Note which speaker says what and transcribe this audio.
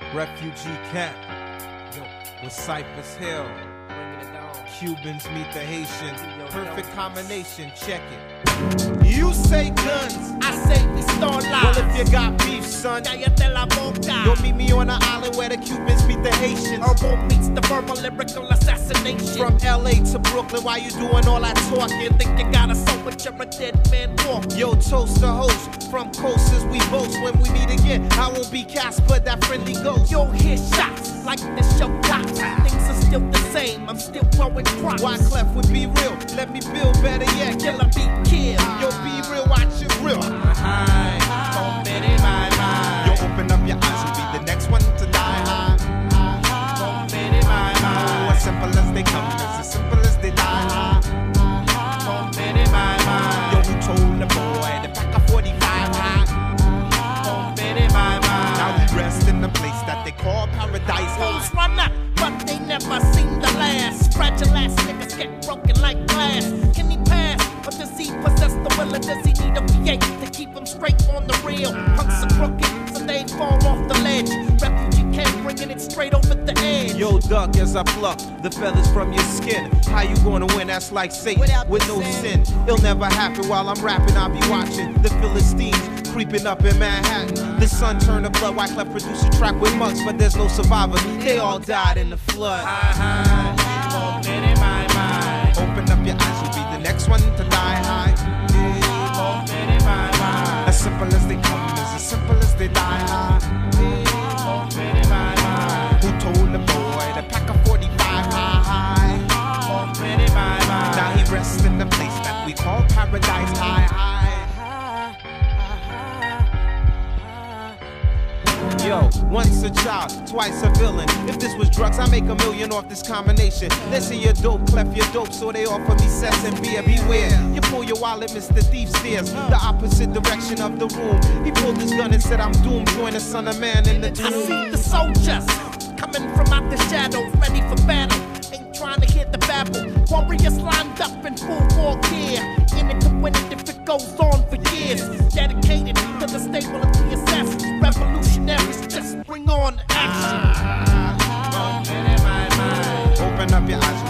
Speaker 1: Refugee camp with Cypress Hill. Cubans meet the Haitian. Perfect combination, check it. You say guns,
Speaker 2: I say we start live.
Speaker 1: well if you got beef, son,
Speaker 2: Cállate la boca.
Speaker 1: you'll meet me on an island where the Cubans meet the Haitians.
Speaker 2: Herbal meets the verbal lyrical assassination.
Speaker 1: From LA to Brooklyn, why you doing all that talking?
Speaker 2: Think you got a soul, but you're a dead man walking.
Speaker 1: Yo, toast the host. From coasters we boast. When we meet again, I won't be Casper, that friendly ghost.
Speaker 2: You'll hear shots like this show cops. Things are still the same, I'm still growing crops.
Speaker 1: Why Clef would be real? Let me build better yet.
Speaker 2: Killer be killed.
Speaker 1: Yo, be real, watch it real. Yo, open up your eyes and be the next one to die high. As simple as they come, it's as simple as they die. Yo, who told the boy to pack a 45 high? Now we rest in the place that they call paradise
Speaker 2: Fools
Speaker 1: high.
Speaker 2: run up, but they never seem to last. Fragile ass niggas get broken like glass. Can he pass? Or does he possess the will? Or does he need a V8 to keep him straight on the rail? Punks are crooked, so they fall off the ledge. Refugee camp bringing it straight over the edge.
Speaker 1: Yo, duck as I pluck the feathers from your skin. How you gonna win? That's like Satan with no sin. It'll never happen while I'm rapping. I'll be watching the Philistines creeping up in Manhattan. The sun turned to blood. Wyclef produced a track with mugs, but there's no survivor. They all died in the flood. Open up your eyes, you'll be the next one to die high. As simple as they come, it's as simple as they die high. Who told the boy to pack a 45 high? Now he rests in the place that we call paradise high. Yo, once a child, twice a villain. If this was drugs, I make $1 million off this combination. They say you're dope, Clef, you're dope, so they offer me sets and beer. Beware, you pull your wallet, Mr. Thief stares the opposite direction of the room. He pulled his gun and said, I'm doomed. Join the son of man in the
Speaker 2: I
Speaker 1: tomb.
Speaker 2: see the soldiers coming from out the shadows, ready for battle. Ain't trying to hear the babble. Warriors lined up in full war gear, in it to win it if it goes on for years. Dedicated to the stable of the assassins, revolutionaries. Just bring on action.
Speaker 1: Open up your eyes.